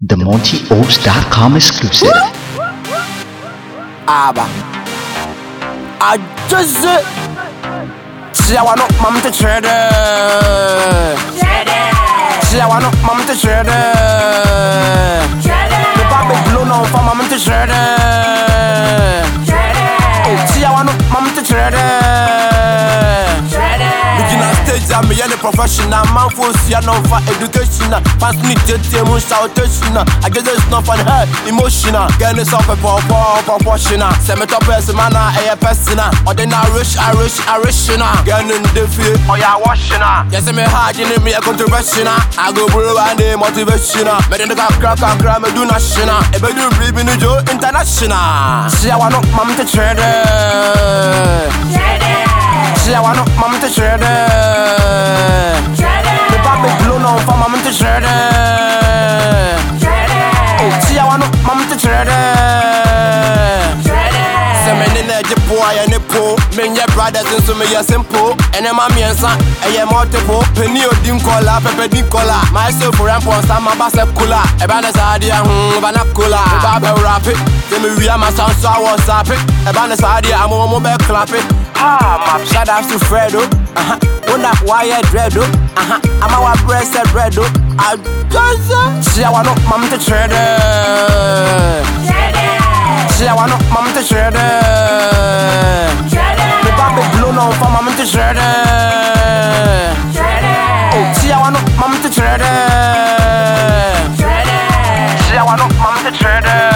The MontyOaks.com exclusive. Aba I just see I want mom to share See I want mom to share The baby blown on for mom to share See I want mom to share I'm a professional, man for no for education. Pass me to shoutation. I guess it's not for her, emotional. Get this off a proportional. Semi top person, man, a person. Or then I rush. Get in the field, or ya washing. Yes, I'm a hard in me, a controversial. I go blue and a motivational. But in the crack, me do national. If I do breathe in the Joe international. See, I want mom to trade. See, I want mom to trade. The baby blown on for mom to share See I want mom to share Semen in a boy and a po Men your brothers and so me a simple And a mammy and son a multiple Penny or dim collar, pepper dim collar Myself for ramp on some basa cooler A banner's idea, banacula Baby rap it Tell me we are my son so I was happy A banner's idea, I'm on mobile clap it my shout out to Fredo Wonder why I dread I'm our breasted bread I just see I want mom to trade See I want mom to trade The baby blown on for mom to trade See I want mom to trade See I want mom to trade